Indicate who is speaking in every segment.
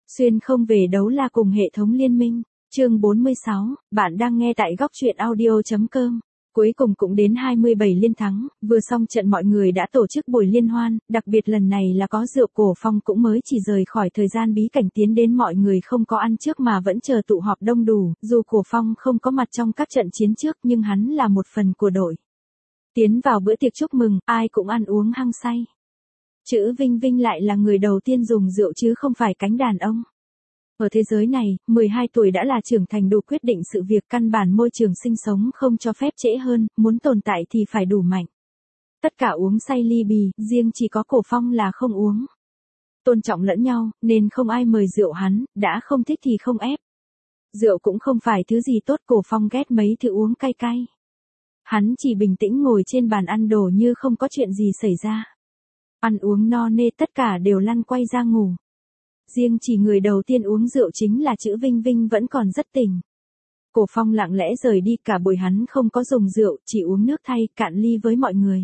Speaker 1: Xuyên không về đấu la cùng hệ thống liên minh. Chương 46, bạn đang nghe tại góc truyện audio.com. Cuối cùng cũng đến 27 liên thắng, vừa xong trận mọi người đã tổ chức buổi liên hoan, đặc biệt lần này là có rượu. Cổ Phong cũng mới chỉ rời khỏi thời gian bí cảnh tiến đến, mọi người không có ăn trước mà vẫn chờ tụ họp đông đủ, dù Cổ Phong không có mặt trong các trận chiến trước nhưng hắn là một phần của đội. Tiến vào bữa tiệc chúc mừng, ai cũng ăn uống hăng say. Chữ Vinh Vinh lại là người đầu tiên dùng rượu chứ không phải cánh đàn ông. Ở thế giới này, 12 tuổi đã là trưởng thành đủ quyết định sự việc, căn bản môi trường sinh sống không cho phép trễ hơn, muốn tồn tại thì phải đủ mạnh. Tất cả uống say ly bì, riêng chỉ có Cổ Phong là không uống. Tôn trọng lẫn nhau, nên không ai mời rượu hắn, đã không thích thì không ép. Rượu cũng không phải thứ gì tốt, Cổ Phong ghét mấy thứ uống cay cay. Hắn chỉ bình tĩnh ngồi trên bàn ăn đồ như không có chuyện gì xảy ra. Ăn uống no nê tất cả đều lăn quay ra ngủ. Riêng chỉ người đầu tiên uống rượu chính là chữ Vinh Vinh vẫn còn rất tỉnh. Cổ Phong lặng lẽ rời đi, cả buổi hắn không có dùng rượu, chỉ uống nước thay, cạn ly với mọi người.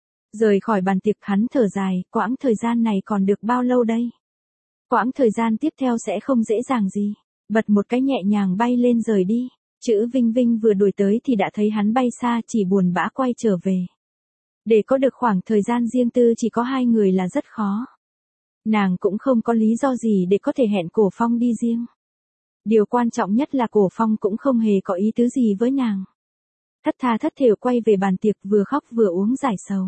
Speaker 1: Rời khỏi bàn tiệc hắn thở dài, quãng thời gian này còn được bao lâu đây? Quãng thời gian tiếp theo sẽ không dễ dàng gì. Bật một cái nhẹ nhàng bay lên rời đi. Chữ Vinh Vinh vừa đuổi tới thì đã thấy hắn bay xa, chỉ buồn bã quay trở về. Để có được khoảng thời gian riêng tư chỉ có hai người là rất khó. Nàng cũng không có lý do gì để có thể hẹn Cổ Phong đi riêng. Điều quan trọng nhất là Cổ Phong cũng không hề có ý tứ gì với nàng. Thất tha thất thểu quay về bàn tiệc, vừa khóc vừa uống giải sầu.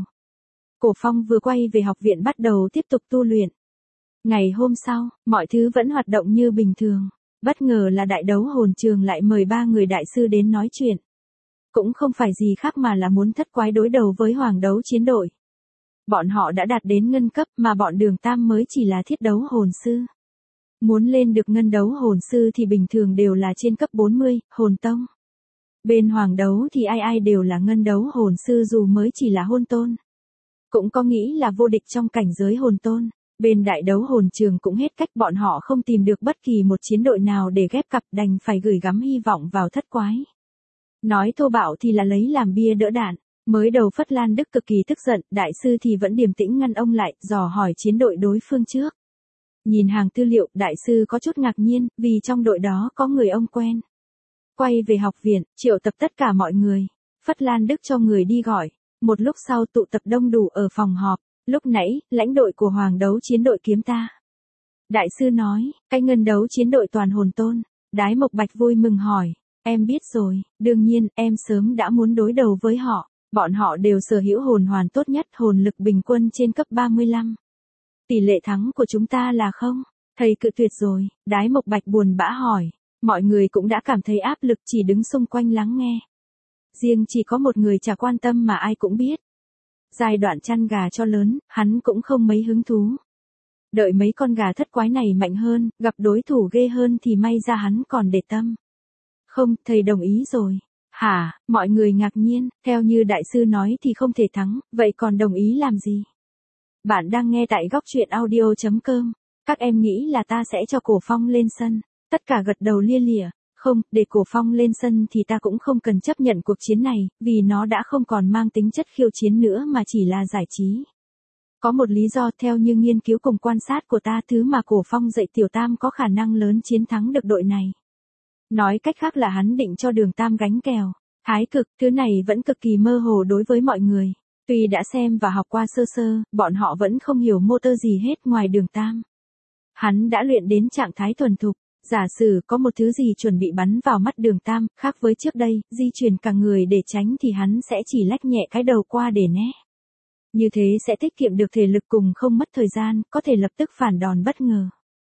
Speaker 1: Cổ Phong vừa quay về học viện bắt đầu tiếp tục tu luyện. Ngày hôm sau, mọi thứ vẫn hoạt động như bình thường. Bất ngờ là đại đấu hồn trường lại mời 3 người đại sư đến nói chuyện. Cũng không phải gì khác mà là muốn thất quái đối đầu với hoàng đấu chiến đội. Bọn họ đã đạt đến ngân cấp mà bọn Đường Tam mới chỉ là thiết đấu hồn sư. Muốn lên được ngân đấu hồn sư thì bình thường đều là trên cấp 40, hồn tông. Bên hoàng đấu thì ai ai đều là ngân đấu hồn sư dù mới chỉ là hôn tôn. Cũng có nghĩ là vô địch trong cảnh giới hồn tôn. Bên đại đấu hồn trường cũng hết cách, bọn họ không tìm được bất kỳ một chiến đội nào để ghép cặp, đành phải gửi gắm hy vọng vào thất quái. Nói thô bạo thì là lấy làm bia đỡ đạn. Mới đầu Phất Lan Đức cực kỳ tức giận, đại sư thì vẫn điềm tĩnh ngăn ông lại, dò hỏi chiến đội đối phương trước. Nhìn hàng tư liệu, đại sư có chút ngạc nhiên, vì trong đội đó có người ông quen. Quay về học viện, triệu tập tất cả mọi người. Phất Lan Đức cho người đi gọi. Một lúc sau tụ tập đông đủ ở phòng họp. Lúc nãy, lãnh đội của hoàng đấu chiến đội kiếm ta. Đại sư nói, cái ngân đấu chiến đội toàn hồn tôn. Đái Mộc Bạch vui mừng hỏi, em biết rồi, đương nhiên, em sớm đã muốn đối đầu với họ. Bọn họ đều sở hữu hồn hoàn tốt nhất, hồn lực bình quân trên cấp 35. Tỷ lệ thắng của chúng ta là không? Thầy cự tuyệt rồi, Đái Mộc Bạch buồn bã hỏi. Mọi người cũng đã cảm thấy áp lực, chỉ đứng xung quanh lắng nghe. Riêng chỉ có một người chả quan tâm mà ai cũng biết. Giai đoạn chăn gà cho lớn, hắn cũng không mấy hứng thú. Đợi mấy con gà thất quái này mạnh hơn, gặp đối thủ ghê hơn thì may ra hắn còn để tâm. Không, thầy đồng ý rồi. Hả, mọi người ngạc nhiên, theo như đại sư nói thì không thể thắng, vậy còn đồng ý làm gì? Bạn đang nghe tại góc truyện audio.com. Các em nghĩ là ta sẽ cho Cổ Phong lên sân. Tất cả gật đầu lia lịa. Không, để Cổ Phong lên sân thì ta cũng không cần chấp nhận cuộc chiến này, vì nó đã không còn mang tính chất khiêu chiến nữa mà chỉ là giải trí. Có một lý do, theo như nghiên cứu cùng quan sát của ta, thứ mà Cổ Phong dạy Tiểu Tam có khả năng lớn chiến thắng được đội này. Nói cách khác là hắn định cho Đường Tam gánh kèo. Thái cực, thứ này vẫn cực kỳ mơ hồ đối với mọi người. Tuy đã xem và học qua sơ sơ, bọn họ vẫn không hiểu motor gì hết ngoài Đường Tam. Hắn đã luyện đến trạng thái thuần thục. Giả sử có một thứ gì chuẩn bị bắn vào mắt Đường Tam, khác với trước đây, di chuyển cả người để tránh thì hắn sẽ chỉ lách nhẹ cái đầu qua để né. Như thế sẽ tiết kiệm được thể lực cùng không mất thời gian, có thể lập tức phản đòn bất ngờ.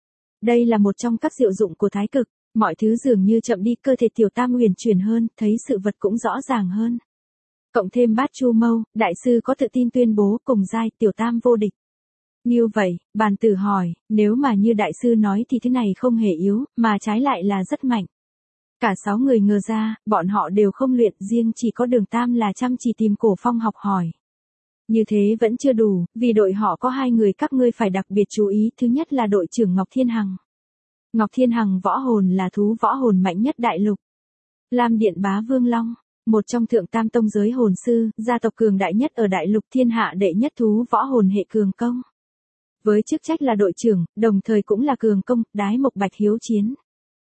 Speaker 1: Đây là một trong các diệu dụng của thái cực, mọi thứ dường như chậm đi, cơ thể Tiểu Tam huyền chuyển hơn, thấy sự vật cũng rõ ràng hơn. Cộng thêm bát chu mâu, đại sư có tự tin tuyên bố cùng giai Tiểu Tam vô địch. Như vậy, bàn tử hỏi, nếu mà như đại sư nói thì thế này không hề yếu, mà trái lại là rất mạnh. Cả 6 người ngờ ra, bọn họ đều không luyện, riêng chỉ có Đường Tam là chăm chỉ tìm Cổ Phong học hỏi. Như thế vẫn chưa đủ, vì đội họ có 2 người các ngươi phải đặc biệt chú ý, thứ nhất là đội trưởng Ngọc Thiên Hằng. Ngọc Thiên Hằng võ hồn là thú võ hồn mạnh nhất đại lục. Lam Điện Bá Vương Long, một trong thượng tam tông giới hồn sư, gia tộc cường đại nhất ở đại lục, thiên hạ đệ nhất thú võ hồn hệ cường công. Với chức trách là đội trưởng, đồng thời cũng là cường công, đái mộc bạch hiếu chiến.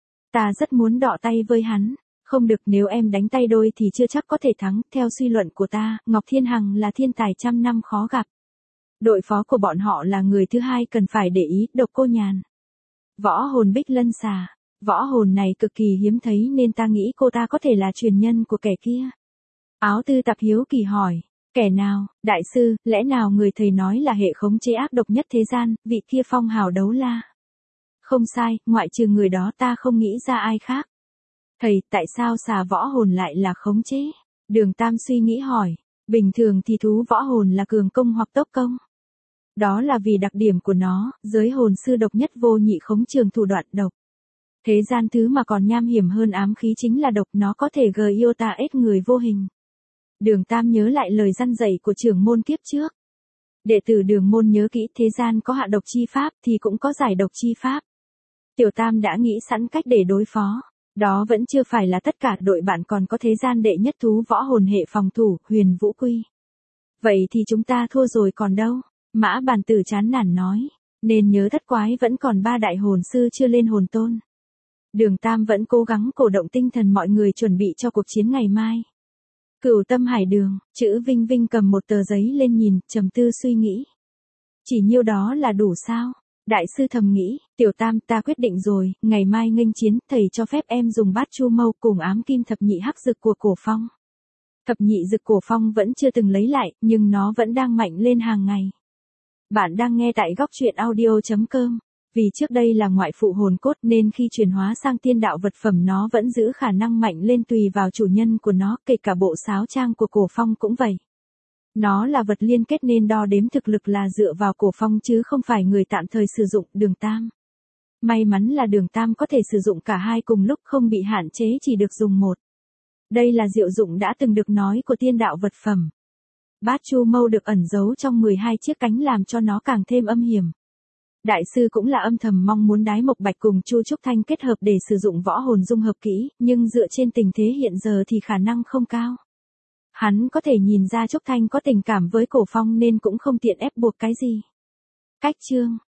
Speaker 1: Ta rất muốn đọ tay với hắn. Không được, nếu em đánh tay đôi thì chưa chắc có thể thắng, theo suy luận của ta, Ngọc Thiên Hằng là thiên tài trăm năm khó gặp. Đội phó của bọn họ là người thứ hai cần phải để ý, Độc Cô Nhàn. Võ hồn Bích Lân Xà. Võ hồn này cực kỳ hiếm thấy nên ta nghĩ cô ta có thể là truyền nhân của kẻ kia. Áo Tư Tạp hiếu kỳ hỏi. Kẻ nào, đại sư, lẽ nào người thầy nói là hệ khống chế ác độc nhất thế gian, vị kia phong hào đấu la? Không sai, ngoại trừ người đó ta không nghĩ ra ai khác. Thầy, tại sao xà võ hồn lại là khống chế? Đường Tam suy nghĩ hỏi. Bình thường thì thú võ hồn là cường công hoặc tốc công. Đó là vì đặc điểm của nó, giới hồn sư độc nhất vô nhị khống trường thủ đoạn độc. Thế gian thứ mà còn nham hiểm hơn ám khí chính là độc, nó có thể iota ép người vô hình. Đường Tam nhớ lại lời răn dạy của trưởng môn kiếp trước. Đệ tử Đường môn nhớ kỹ, thế gian có hạ độc chi pháp thì cũng có giải độc chi pháp. Tiểu Tam đã nghĩ sẵn cách để đối phó. Đó vẫn chưa phải là tất cả, đội bạn còn có thế gian đệ nhất thú võ hồn hệ phòng thủ, Huyền Vũ Quy. Vậy thì chúng ta thua rồi còn đâu? Mã Bàn Tử chán nản nói. Nên nhớ thất quái vẫn còn 3 đại hồn sư chưa lên hồn tôn. Đường Tam vẫn cố gắng cổ động tinh thần mọi người chuẩn bị cho cuộc chiến ngày mai. Cửu Tâm Hải Đường, chữ Vinh Vinh cầm một tờ giấy lên nhìn, trầm tư suy nghĩ. Chỉ nhiêu đó là đủ sao? Đại sư thầm nghĩ, Tiểu Tam, ta quyết định rồi, ngày mai nghênh chiến, thầy cho phép em dùng bát chu mâu cùng ám kim thập nhị hắc dực của Cổ Phong. Thập nhị dực Cổ Phong vẫn chưa từng lấy lại, nhưng nó vẫn đang mạnh lên hàng ngày. Bạn đang nghe tại góc truyện audio.com. Vì trước đây là ngoại phụ hồn cốt nên khi chuyển hóa sang tiên đạo vật phẩm nó vẫn giữ khả năng mạnh lên tùy vào chủ nhân của nó, kể cả bộ sáo trang của Cổ Phong cũng vậy. Nó là vật liên kết nên đo đếm thực lực là dựa vào Cổ Phong chứ không phải người tạm thời sử dụng. Đường Tam. May mắn là Đường Tam có thể sử dụng cả hai cùng lúc, không bị hạn chế chỉ được dùng một. Đây là diệu dụng đã từng được nói của tiên đạo vật phẩm. Bát chu mâu được ẩn giấu trong 12 chiếc cánh làm cho nó càng thêm âm hiểm. Đại sư cũng là âm thầm mong muốn đái mộc bạch cùng Chu Trúc Thanh kết hợp để sử dụng võ hồn dung hợp kỹ, nhưng dựa trên tình thế hiện giờ thì khả năng không cao. Hắn có thể nhìn ra Trúc Thanh có tình cảm với Cổ Phong nên cũng không tiện ép buộc cái gì. Cách chương